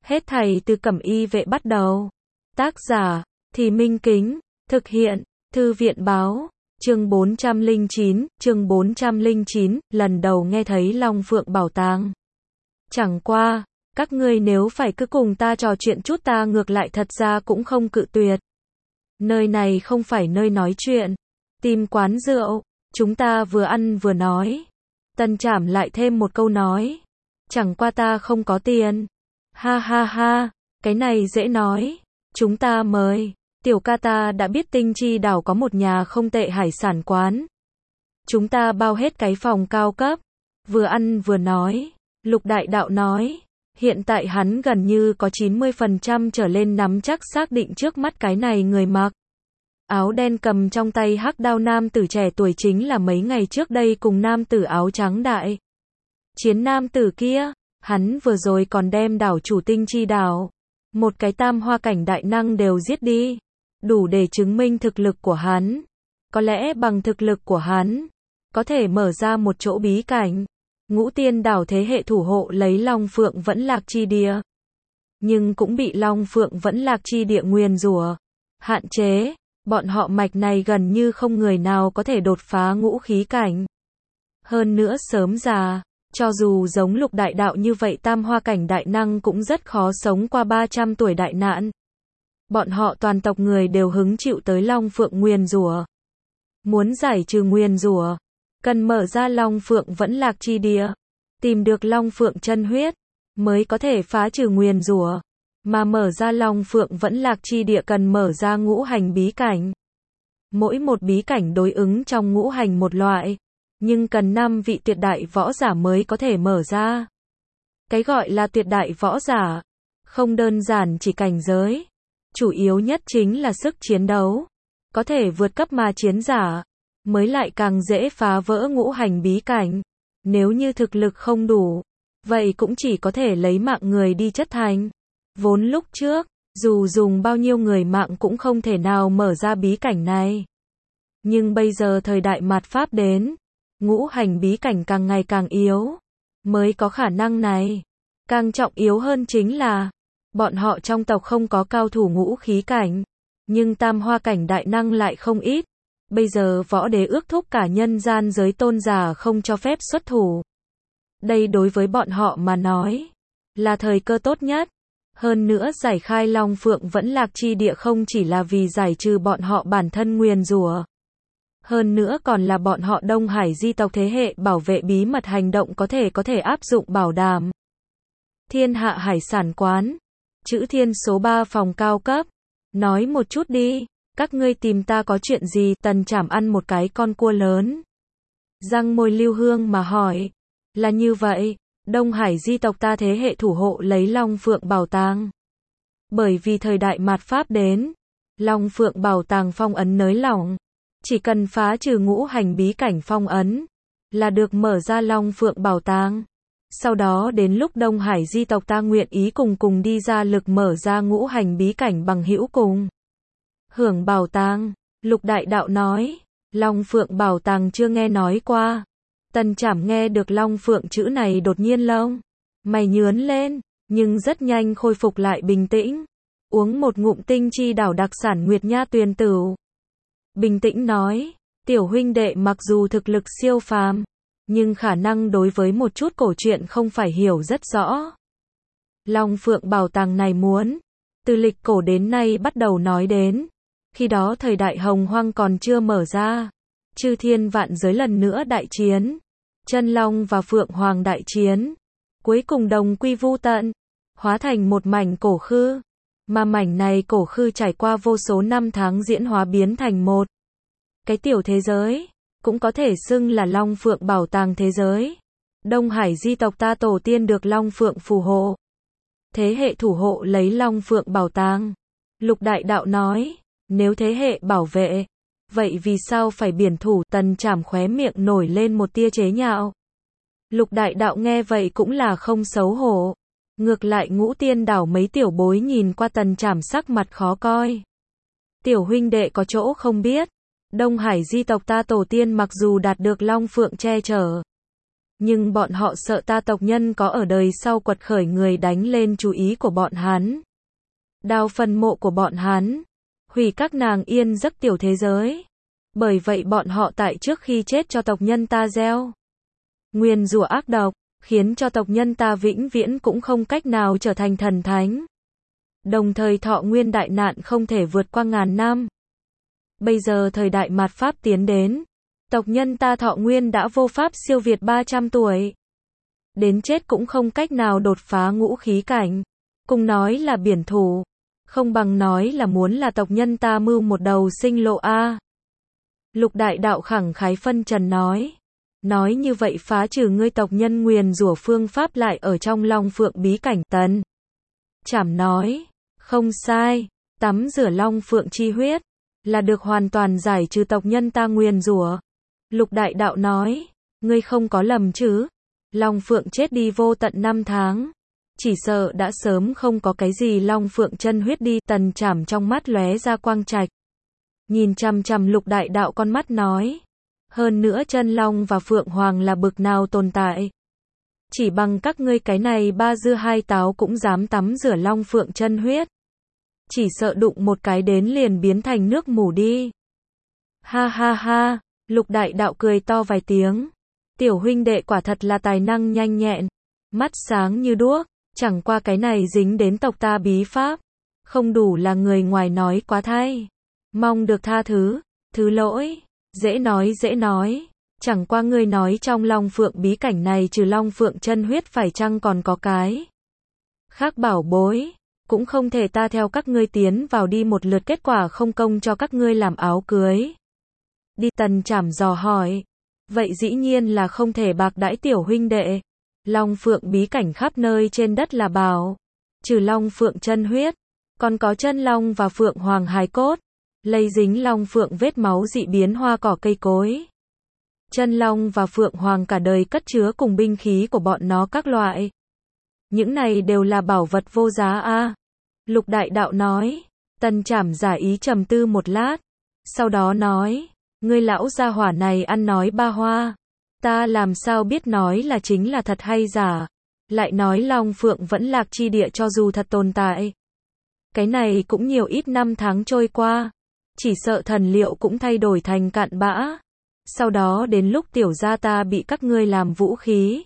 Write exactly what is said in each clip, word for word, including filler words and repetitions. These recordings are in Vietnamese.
Hết thảy từ Cẩm Y Vệ bắt đầu. Tác giả, Thì Minh Kính, thực hiện, Thư viện báo, chương bốn trăm lẻ chín, chương bốn trăm lẻ chín, lần đầu nghe thấy Long Phượng Bảo Tàng. Chẳng qua, các ngươi nếu phải cứ cùng ta trò chuyện chút ta ngược lại thật ra cũng không cự tuyệt. Nơi này không phải nơi nói chuyện, tìm quán rượu, chúng ta vừa ăn vừa nói. Tần Trảm lại thêm một câu nói, chẳng qua ta không có tiền. Ha ha ha, cái này dễ nói, chúng ta mời. Tiểu ca ta đã biết Tinh Chi đảo có một nhà không tệ hải sản quán. Chúng ta bao hết cái phòng cao cấp. Vừa ăn vừa nói, Lục Đại Đạo nói, hiện tại hắn gần như có chín mươi phần trăm trở lên nắm chắc xác định trước mắt cái này người mặc áo đen cầm trong tay hắc đao nam tử trẻ tuổi chính là mấy ngày trước đây cùng nam tử áo trắng đại chiến nam tử kia. Hắn vừa rồi còn đem đảo chủ Tinh Chi đảo, một cái tam hoa cảnh đại năng đều giết đi, đủ để chứng minh thực lực của hắn. Có lẽ bằng thực lực của hắn, có thể mở ra một chỗ bí cảnh. Ngũ Tiên đảo thế hệ thủ hộ lấy Long Phượng Vẫn Lạc chi địa, nhưng cũng bị Long Phượng Vẫn Lạc chi địa nguyền rủa, hạn chế, bọn họ mạch này gần như không người nào có thể đột phá ngũ khí cảnh. Hơn nữa sớm già, cho dù giống Lục Đại Đạo như vậy tam hoa cảnh đại năng cũng rất khó sống qua ba trăm tuổi đại nạn. Bọn họ toàn tộc người đều hứng chịu tới Long Phượng nguyền rủa. Muốn giải trừ nguyền rủa, cần mở ra Long Phượng Vẫn Lạc chi địa, tìm được Long Phượng chân huyết, mới có thể phá trừ nguyền rủa. Mà mở ra Long Phượng Vẫn Lạc chi địa cần mở ra ngũ hành bí cảnh. Mỗi một bí cảnh đối ứng trong ngũ hành một loại, nhưng cần năm vị tuyệt đại võ giả mới có thể mở ra. Cái gọi là tuyệt đại võ giả, không đơn giản chỉ cảnh giới, chủ yếu nhất chính là sức chiến đấu. Có thể vượt cấp mà chiến giả, mới lại càng dễ phá vỡ ngũ hành bí cảnh. Nếu như thực lực không đủ, vậy cũng chỉ có thể lấy mạng người đi chất thành. Vốn lúc trước, dù dùng bao nhiêu người mạng cũng không thể nào mở ra bí cảnh này. Nhưng bây giờ thời đại mạt Pháp đến, ngũ hành bí cảnh càng ngày càng yếu, mới có khả năng này. Càng trọng yếu hơn chính là, bọn họ trong tộc không có cao thủ ngũ khí cảnh, nhưng tam hoa cảnh đại năng lại không ít. Bây giờ võ đế ước thúc cả nhân gian giới tôn giả không cho phép xuất thủ. Đây đối với bọn họ mà nói, là thời cơ tốt nhất. Hơn nữa giải khai Long Phượng Vẫn Lạc chi địa không chỉ là vì giải trừ bọn họ bản thân nguyền rủa. Hơn nữa còn là bọn họ Đông Hải di tộc thế hệ bảo vệ bí mật hành động có thể có thể áp dụng bảo đảm. Thiên Hạ Hải Sản Quán, chữ Thiên số ba phòng cao cấp. Nói một chút đi, các ngươi tìm ta có chuyện gì? Tần Trảm ăn một cái con cua lớn, răng môi lưu hương mà hỏi. Là như vậy, Đông Hải di tộc ta thế hệ thủ hộ lấy Long Phượng Bảo Tàng. Bởi vì thời đại mạt Pháp đến, Long Phượng Bảo Tàng phong ấn nới lỏng. Chỉ cần phá trừ ngũ hành bí cảnh phong ấn, là được mở ra Long Phượng Bảo Tàng. Sau đó đến lúc Đông Hải di tộc ta nguyện ý cùng cùng đi ra lực mở ra ngũ hành bí cảnh bằng hữu cùng hưởng bảo tàng. Lục Đại Đạo nói, Long Phượng Bảo Tàng chưa nghe nói qua. Tần Trảm nghe được Long Phượng chữ này đột nhiên lông mày nhướn lên, nhưng rất nhanh khôi phục lại bình tĩnh. Uống một ngụm Tinh Chi đảo đặc sản Nguyệt Nha Tuyền Tửu. Bình tĩnh nói, tiểu huynh đệ mặc dù thực lực siêu phàm, nhưng khả năng đối với một chút cổ truyện không phải hiểu rất rõ. Long Phượng Bảo Tàng này muốn, từ lịch cổ đến nay bắt đầu nói đến. Khi đó thời đại hồng hoang còn chưa mở ra, chư thiên vạn giới lần nữa đại chiến, Chân Long và Phượng Hoàng đại chiến, cuối cùng đồng quy vu tận, hóa thành một mảnh cổ khư. Mà mảnh này cổ khư trải qua vô số năm tháng diễn hóa biến thành một cái tiểu thế giới, cũng có thể xưng là Long Phượng Bảo Tàng thế giới. Đông Hải di tộc ta tổ tiên được Long Phượng phù hộ, thế hệ thủ hộ lấy Long Phượng Bảo Tàng. Lục Đại Đạo nói, nếu thế hệ bảo vệ, vậy vì sao phải biển thủ? Tần Trảm khóe miệng nổi lên một tia chế nhạo. Lục Đại Đạo nghe vậy cũng là không xấu hổ. Ngược lại Ngũ Tiên đảo mấy tiểu bối nhìn qua Tần Trảm sắc mặt khó coi. Tiểu huynh đệ có chỗ không biết, Đông Hải di tộc ta tổ tiên mặc dù đạt được Long Phượng che chở, Nhưng bọn họ sợ ta tộc nhân có ở đời sau quật khởi người đánh lên chú ý của bọn hắn. Đào phần mộ của bọn hắn. Hủy các nàng yên giấc tiểu thế giới. Bởi vậy bọn họ tại trước khi chết cho tộc nhân ta gieo nguyền rủa ác độc, khiến cho tộc nhân ta vĩnh viễn cũng không cách nào trở thành thần thánh. Đồng thời thọ nguyên đại nạn không thể vượt qua ngàn năm. Bây giờ thời đại mạt Pháp tiến đến, tộc nhân ta thọ nguyên đã vô pháp siêu việt ba trăm tuổi. Đến chết cũng không cách nào đột phá ngũ khí cảnh. Cùng nói là biển thủ, không bằng nói là muốn là tộc nhân ta mưu một đầu sinh lộ a. Lục đại đạo khẳng khái phân trần nói. Nói như vậy phá trừ ngươi tộc nhân nguyền rủa phương pháp lại ở trong Long Phượng bí cảnh. Tần Trảm nói. Không sai, tắm rửa Long Phượng chi huyết là được hoàn toàn giải trừ tộc nhân ta nguyền rủa. Lục đại đạo nói. Ngươi không có lầm chứ? Long Phượng chết đi vô tận năm tháng. Chỉ sợ đã sớm không có cái gì Long Phượng chân huyết đi. Tần Trảm trong mắt lóe ra quang trạch. Nhìn chằm chằm lục đại đạo con mắt nói. Hơn nữa chân Long và Phượng Hoàng là bực nào tồn tại. Chỉ bằng các ngươi cái này ba dưa hai táo cũng dám tắm rửa Long Phượng chân huyết. Chỉ sợ đụng một cái đến liền biến thành nước mù đi. Ha ha ha, lục đại đạo cười to vài tiếng. Tiểu huynh đệ quả thật là tài năng nhanh nhẹn. Mắt sáng như đuốc, chẳng qua cái này dính đến tộc ta bí pháp. Không đủ là người ngoài nói quá thay. Mong được tha thứ, thứ lỗi. Dễ nói dễ nói. Chẳng qua ngươi nói trong Long Phượng bí cảnh này trừ Long Phượng chân huyết phải chăng còn có cái khác bảo bối. Cũng không thể ta theo các ngươi tiến vào đi một lượt kết quả không công cho các ngươi làm áo cưới. Đi. Tần Trảm dò hỏi. Vậy dĩ nhiên là không thể bạc đãi tiểu huynh đệ. Long Phượng bí cảnh khắp nơi trên đất là bảo. Trừ Long Phượng chân huyết, còn có chân Long và Phượng Hoàng hài cốt. Lây dính Long Phượng vết máu dị biến hoa cỏ cây cối. Chân Long và Phượng Hoàng cả đời cất chứa cùng binh khí của bọn nó các loại. Những này đều là bảo vật vô giá a. À. Lục đại đạo nói. Tần Trảm giả ý trầm tư một lát. Sau đó nói. Ngươi lão gia hỏa này ăn nói ba hoa. Ta làm sao biết nói là chính là thật hay giả. Lại nói Long Phượng vẫn lạc chi địa cho dù thật tồn tại. Cái này cũng nhiều ít năm tháng trôi qua. Chỉ sợ thần liệu cũng thay đổi thành cạn bã. Sau đó đến lúc tiểu gia ta bị các ngươi làm vũ khí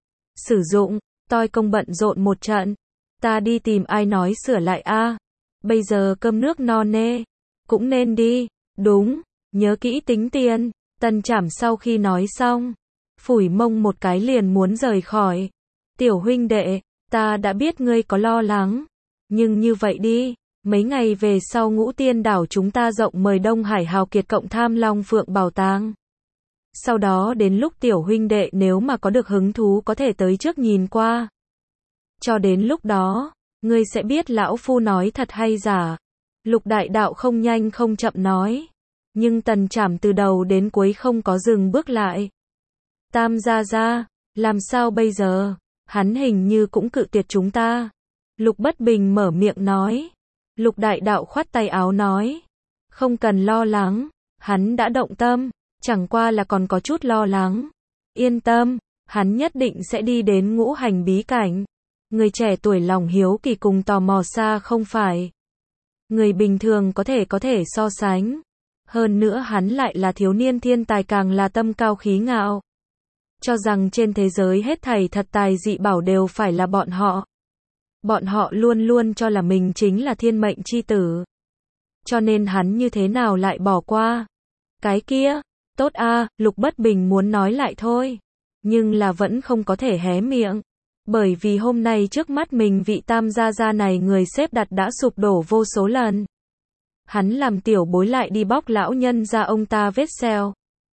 sử dụng, toi công bận rộn một trận. Ta đi tìm ai nói sửa lại a. À. Bây giờ cơm nước no nê, cũng nên đi. Đúng, nhớ kỹ tính tiền. Tần Trảm sau khi nói xong, phủi mông một cái liền muốn rời khỏi. Tiểu huynh đệ, ta đã biết ngươi có lo lắng. Nhưng như vậy đi, mấy ngày về sau Ngũ Tiên đảo chúng ta rộng mời Đông Hải hào kiệt cộng tham Long Phượng bảo tàng. Sau đó đến lúc tiểu huynh đệ nếu mà có được hứng thú có thể tới trước nhìn qua. Cho đến lúc đó, ngươi sẽ biết lão phu nói thật hay giả. Lục đại đạo không nhanh không chậm nói. Nhưng Tần Trảm từ đầu đến cuối không có dừng bước lại. Tam gia gia, làm sao bây giờ? Hắn hình như cũng cự tuyệt chúng ta. Lục Bất Bình mở miệng nói. Lục đại đạo khoát tay áo nói. Không cần lo lắng, hắn đã động tâm, chẳng qua là còn có chút lo lắng. Yên tâm, hắn nhất định sẽ đi đến ngũ hành bí cảnh. Người trẻ tuổi lòng hiếu kỳ cùng tò mò xa không phải. Người bình thường có thể có thể so sánh. Hơn nữa hắn lại là thiếu niên thiên tài càng là tâm cao khí ngạo. Cho rằng trên thế giới hết thảy thật tài dị bảo đều phải là bọn họ. Bọn họ luôn luôn cho là mình chính là thiên mệnh chi tử. Cho nên hắn như thế nào lại bỏ qua. Cái kia, tốt a. À, Lục Bất Bình muốn nói lại thôi. Nhưng là vẫn không có thể hé miệng. Bởi vì hôm nay trước mắt mình vị tam gia gia này người xếp đặt đã sụp đổ vô số lần. Hắn làm tiểu bối lại đi bóc lão nhân ra ông ta vết sẹo.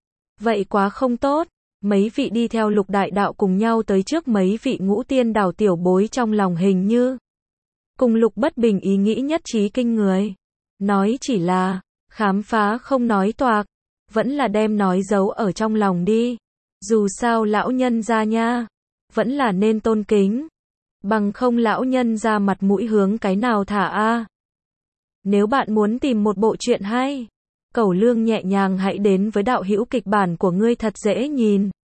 Vậy quá không tốt. Mấy vị đi theo Lục đại đạo cùng nhau tới trước mấy vị Ngũ Tiên đảo tiểu bối trong lòng hình như cùng Lục Bất Bình ý nghĩ nhất trí kinh người. Nói chỉ là khám phá không nói toạc, vẫn là đem nói giấu ở trong lòng đi. Dù sao lão nhân gia nha, vẫn là nên tôn kính. Bằng không lão nhân gia mặt mũi hướng cái nào thả a. Nếu bạn muốn tìm một bộ truyện hay, Cẩu Lương nhẹ nhàng hãy đến với đạo hữu kịch bản của ngươi thật dễ nhìn.